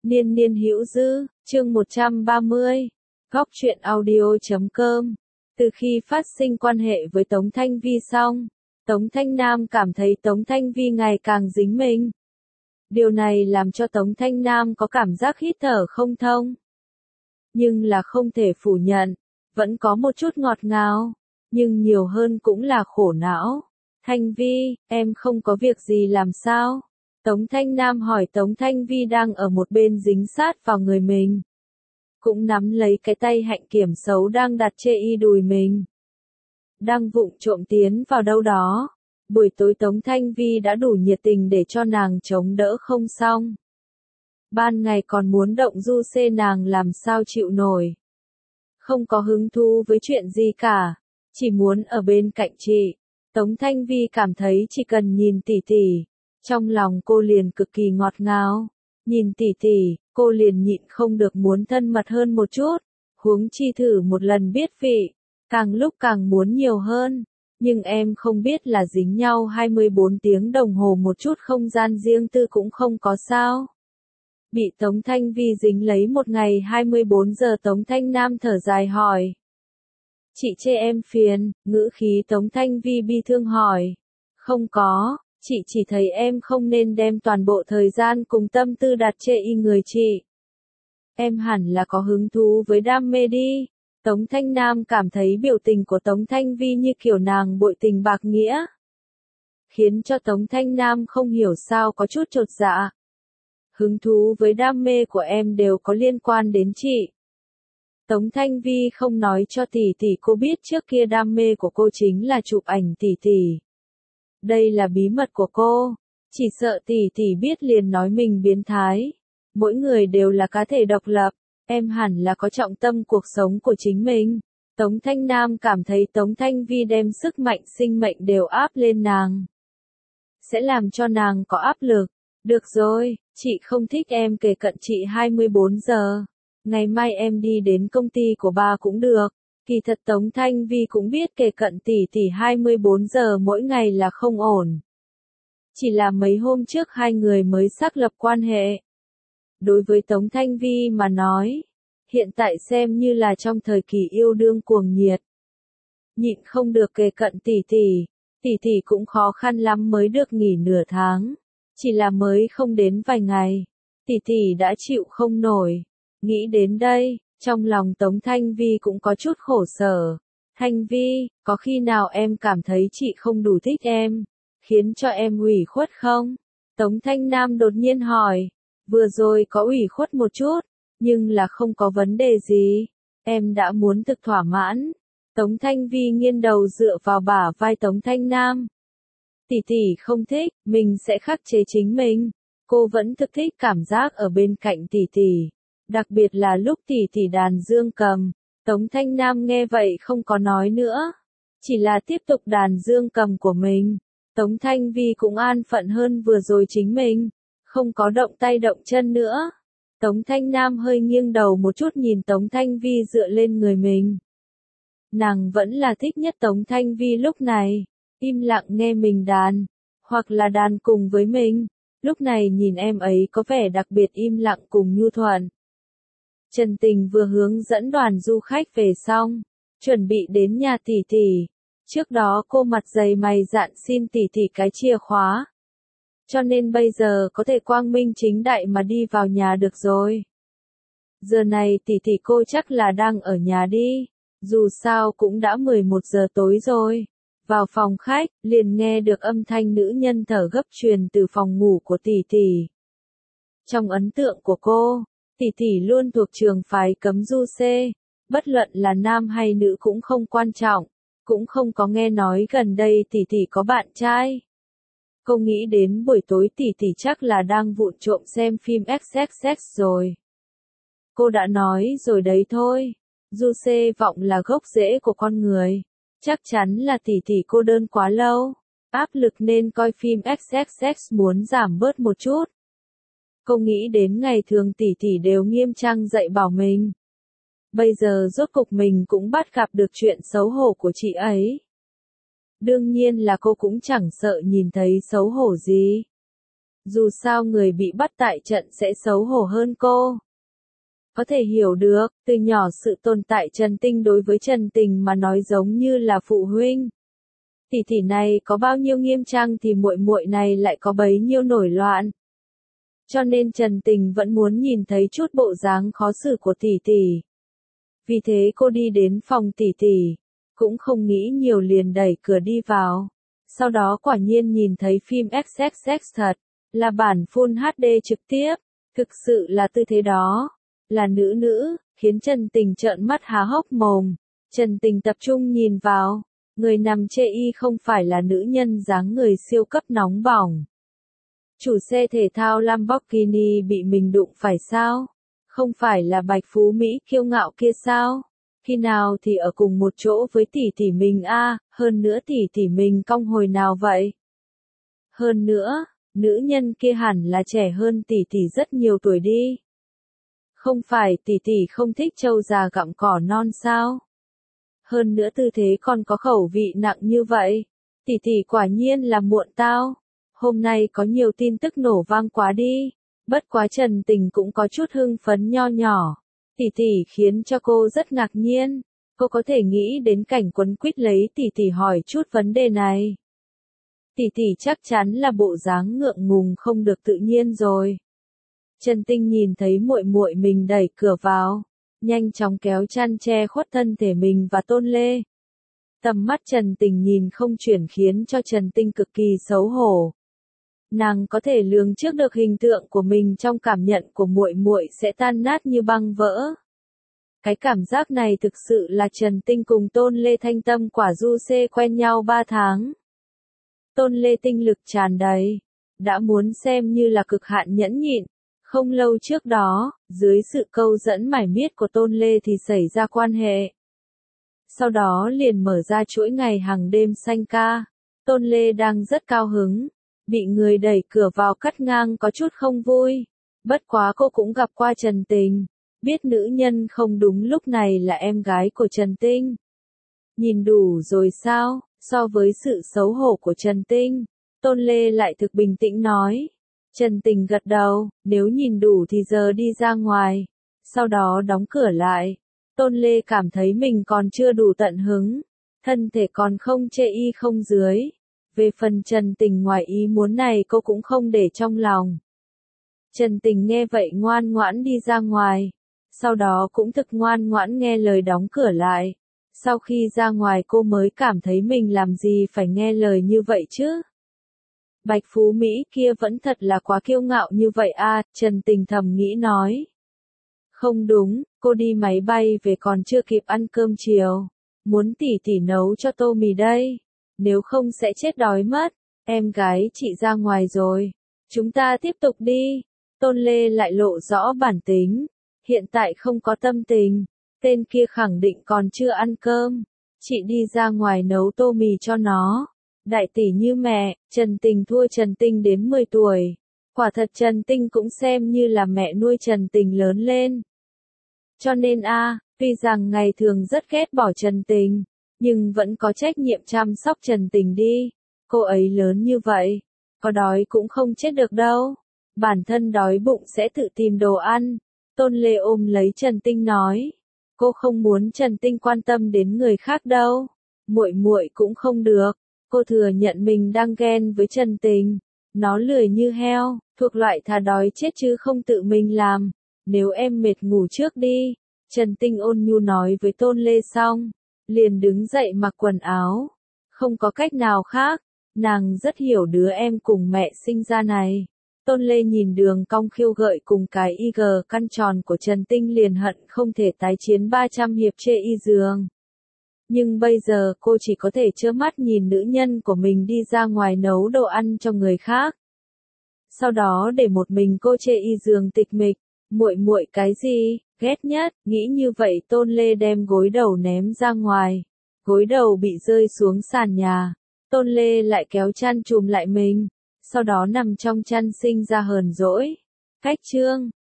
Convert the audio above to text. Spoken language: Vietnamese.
Niên niên hữu dư, chương 130, Góc truyện audio.com. Từ khi phát sinh quan hệ với Tống Thanh Vi xong, Tống Thanh Nam cảm thấy Tống Thanh Vi ngày càng dính mình. Điều này làm cho Tống Thanh Nam có cảm giác hít thở không thông. Nhưng là không thể phủ nhận, vẫn có một chút ngọt ngào, nhưng nhiều hơn cũng là khổ não. Thanh Vi, em không có việc gì làm sao? Tống Thanh Nam hỏi. Tống Thanh Vi đang ở một bên dính sát vào người mình. Cũng nắm lấy cái tay Hạnh Kiểm xấu đang đặt chê y đùi mình. Đang vụng trộm tiến vào đâu đó. Buổi tối Tống Thanh Vi đã đủ nhiệt tình để cho nàng chống đỡ không xong. Ban ngày còn muốn động du xê nàng làm sao chịu nổi. Không có hứng thú với chuyện gì cả. Chỉ muốn ở bên cạnh chị. Tống Thanh Vi cảm thấy chỉ cần nhìn tỷ tỷ. Trong lòng cô liền cực kỳ ngọt ngào. Nhìn tỷ tỷ, cô liền nhịn không được muốn thân mật hơn một chút. Huống chi thử một lần biết vị. Càng lúc càng muốn nhiều hơn. Nhưng em không biết là dính nhau 24 tiếng đồng hồ một chút không gian riêng tư cũng không có sao. Bị Tống Thanh Vi dính lấy một ngày 24 giờ. Tống Thanh Nam thở dài hỏi. Chị chê em phiền, ngữ khí Tống Thanh Vi bi thương hỏi. Không có, chị chỉ thấy em không nên đem toàn bộ thời gian cùng tâm tư đặt chê y người chị. Em hẳn là có hứng thú với đam mê đi. Tống Thanh Nam cảm thấy biểu tình của Tống Thanh Vi như kiểu nàng bội tình bạc nghĩa. Khiến cho Tống Thanh Nam không hiểu sao có chút chột dạ. Hứng thú với đam mê của em đều có liên quan đến chị. Tống Thanh Vi không nói cho tỷ tỷ cô biết trước kia đam mê của cô chính là chụp ảnh tỷ tỷ. Đây là bí mật của cô. Chỉ sợ tỷ tỷ biết liền nói mình biến thái. Mỗi người đều là cá thể độc lập. Em hẳn là có trọng tâm cuộc sống của chính mình. Tống Thanh Nam cảm thấy Tống Thanh Vi đem sức mạnh sinh mệnh đều áp lên nàng. Sẽ làm cho nàng có áp lực. Được rồi, chị không thích em kề cận chị 24 giờ. Ngày mai em đi đến công ty của ba cũng được. Kỳ thật Tống Thanh Vi cũng biết kề cận tỷ tỷ 24 giờ mỗi ngày là không ổn. Chỉ là mấy hôm trước hai người mới xác lập quan hệ. Đối với Tống Thanh Vi mà nói, hiện tại xem như là trong thời kỳ yêu đương cuồng nhiệt. Nhịn không được kề cận tỷ tỷ cũng khó khăn lắm mới được nghỉ nửa tháng. Chỉ là mới không đến vài ngày, tỷ tỷ đã chịu không nổi. Nghĩ đến đây, trong lòng Tống Thanh Vi cũng có chút khổ sở. Thanh Vi, có khi nào em cảm thấy chị không đủ thích em, khiến cho em ủy khuất không? Tống Thanh Nam đột nhiên hỏi. Vừa rồi có ủy khuất một chút, nhưng là không có vấn đề gì. Em đã muốn thực thỏa mãn. Tống Thanh Vi nghiêng đầu dựa vào bả vai Tống Thanh Nam. Tỷ tỷ không thích, mình sẽ khắc chế chính mình. Cô vẫn thực thích cảm giác ở bên cạnh tỷ tỷ. Đặc biệt là lúc tỷ tỷ đàn dương cầm. Tống Thanh Nam nghe vậy không có nói nữa. Chỉ là tiếp tục đàn dương cầm của mình. Tống Thanh Vi cũng an phận hơn vừa rồi chính mình. Không có động tay động chân nữa. Tống Thanh Nam hơi nghiêng đầu một chút nhìn Tống Thanh Vi dựa lên người mình. Nàng vẫn là thích nhất Tống Thanh Vi lúc này. Im lặng nghe mình đàn. Hoặc là đàn cùng với mình. Lúc này nhìn em ấy có vẻ đặc biệt im lặng cùng nhu thuận. Trần Tình vừa hướng dẫn đoàn du khách về xong. Chuẩn bị đến nhà tỷ tỷ. Trước đó cô mặt dày mày dạn xin tỷ tỷ cái chìa khóa. Cho nên bây giờ có thể quang minh chính đại mà đi vào nhà được rồi. Giờ này tỷ tỷ cô chắc là đang ở nhà đi. Dù sao cũng đã 11 giờ tối rồi. Vào phòng khách, liền nghe được âm thanh nữ nhân thở gấp truyền từ phòng ngủ của tỷ tỷ. Trong ấn tượng của cô, tỷ tỷ luôn thuộc trường phái cấm du xê. Bất luận là nam hay nữ cũng không quan trọng. Cũng không có nghe nói gần đây tỷ tỷ có bạn trai. Cô nghĩ đến buổi tối tỷ tỷ chắc là đang vụng trộm xem phim XXX rồi. Cô đã nói rồi đấy thôi. Du xê vọng là gốc rễ của con người. Chắc chắn là tỷ tỷ cô đơn quá lâu. Áp lực nên coi phim XXX muốn giảm bớt một chút. Cô nghĩ đến ngày thường tỷ tỷ đều nghiêm trang dạy bảo mình. Bây giờ rốt cục mình cũng bắt gặp được chuyện xấu hổ của chị ấy. Đương nhiên là cô cũng chẳng sợ nhìn thấy xấu hổ gì. Dù sao người bị bắt tại trận sẽ xấu hổ hơn cô. Có thể hiểu được, từ nhỏ sự tồn tại Trần Tinh đối với Trần Tình mà nói giống như là phụ huynh. Tỷ tỷ này có bao nhiêu nghiêm trang thì muội muội này lại có bấy nhiêu nổi loạn. Cho nên Trần Tình vẫn muốn nhìn thấy chút bộ dáng khó xử của tỷ tỷ. Vì thế cô đi đến phòng tỷ tỷ, cũng không nghĩ nhiều liền đẩy cửa đi vào. Sau đó quả nhiên nhìn thấy phim XXX thật, là bản Full HD trực tiếp, thực sự là tư thế đó, là nữ, khiến Trần Tình trợn mắt há hốc mồm. Trần Tình tập trung nhìn vào, người nằm chê y không phải là nữ nhân dáng người siêu cấp nóng bỏng. Chủ xe thể thao Lamborghini bị mình đụng phải sao? Không phải là Bạch Phú Mỹ kiêu ngạo kia sao? Khi nào thì ở cùng một chỗ với tỷ tỷ mình a, hơn nữa tỷ tỷ mình cong hồi nào vậy? Hơn nữa, nữ nhân kia hẳn là trẻ hơn tỷ tỷ rất nhiều tuổi đi. Không phải tỷ tỷ không thích trâu già gặm cỏ non sao? Hơn nữa tư thế còn có khẩu vị nặng như vậy. Tỷ tỷ quả nhiên là muộn tao. Hôm nay có nhiều tin tức nổ vang quá đi. Bất quá Trần Tình cũng có chút hưng phấn nho nhỏ. Tỷ tỷ khiến cho cô rất ngạc nhiên. Cô có thể nghĩ đến cảnh quấn quýt lấy tỷ tỷ hỏi chút vấn đề này. Tỷ tỷ chắc chắn là bộ dáng ngượng ngùng không được tự nhiên rồi. Trần Tinh nhìn thấy muội muội mình đẩy cửa vào, nhanh chóng kéo chăn che khuất thân thể mình và Tôn Lê. Tầm mắt Trần Tình nhìn không chuyển khiến cho Trần Tinh cực kỳ xấu hổ. Nàng có thể lường trước được hình tượng của mình trong cảm nhận của muội muội sẽ tan nát như băng vỡ. Cái cảm giác này thực sự là Trần Tinh cùng Tôn Lê Thanh Tâm Quả Du Xê quen nhau 3 tháng. Tôn Lê tinh lực tràn đầy, đã muốn xem như là cực hạn nhẫn nhịn. Không lâu trước đó, dưới sự câu dẫn mải miết của Tôn Lê thì xảy ra quan hệ. Sau đó liền mở ra chuỗi ngày hàng đêm xanh ca. Tôn Lê đang rất cao hứng, bị người đẩy cửa vào cắt ngang có chút không vui. Bất quá cô cũng gặp qua Trần Tình, biết nữ nhân không đúng lúc này là em gái của Trần Tinh. Nhìn đủ rồi sao? So với sự xấu hổ của Trần Tinh, Tôn Lê lại thực bình tĩnh nói. Trần Tình gật đầu, nếu nhìn đủ thì giờ đi ra ngoài. Sau đó đóng cửa lại. Tôn Lê cảm thấy mình còn chưa đủ tận hứng. Thân thể còn không chê y không dưới. Về phần Trần Tình ngoài ý muốn này cô cũng không để trong lòng. Trần Tình nghe vậy ngoan ngoãn đi ra ngoài. Sau đó cũng thực ngoan ngoãn nghe lời đóng cửa lại. Sau khi ra ngoài cô mới cảm thấy mình làm gì phải nghe lời như vậy chứ. Bạch Phú Mỹ kia vẫn thật là quá kiêu ngạo như vậy a, Trần Tình thầm nghĩ nói. Không đúng, cô đi máy bay về còn chưa kịp ăn cơm chiều. Muốn tỷ tỷ nấu cho tô mì đây. Nếu không sẽ chết đói mất. Em gái chị ra ngoài rồi. Chúng ta tiếp tục đi. Tôn Lê lại lộ rõ bản tính. Hiện tại không có tâm tình. Tên kia khẳng định còn chưa ăn cơm. Chị đi ra ngoài nấu tô mì cho nó. Đại tỷ như mẹ, Trần Tình thua Trần Tinh đến 10 tuổi. Quả thật Trần Tinh cũng xem như là mẹ nuôi Trần Tình lớn lên. Cho nên tuy rằng ngày thường rất ghét bỏ Trần Tình, nhưng vẫn có trách nhiệm chăm sóc Trần Tình đi. Cô ấy lớn như vậy, có đói cũng không chết được đâu. Bản thân đói bụng sẽ tự tìm đồ ăn. Tôn Lê ôm lấy Trần Tinh nói. Cô không muốn Trần Tinh quan tâm đến người khác đâu. Muội muội cũng không được. Cô thừa nhận mình đang ghen với Trần Tình. Nó lười như heo, thuộc loại thà đói chết chứ không tự mình làm. Nếu em mệt ngủ trước đi. Trần Tinh ôn nhu nói với Tôn Lê xong, liền đứng dậy mặc quần áo. Không có cách nào khác, nàng rất hiểu đứa em cùng mẹ sinh ra này. Tôn Lê nhìn đường cong khiêu gợi cùng cái IG căn tròn của Trần Tinh liền hận không thể tái chiến 300 hiệp chê y giường. Nhưng bây giờ cô chỉ có thể trơ mắt nhìn nữ nhân của mình đi ra ngoài nấu đồ ăn cho người khác. Sau đó để một mình cô chê y giường tịch mịch, muội muội cái gì, ghét nhất, nghĩ như vậy Tôn Lê đem gối đầu ném ra ngoài. Gối đầu bị rơi xuống sàn nhà. Tôn Lê lại kéo chăn trùm lại mình. Sau đó nằm trong chăn sinh ra hờn dỗi. Cách chương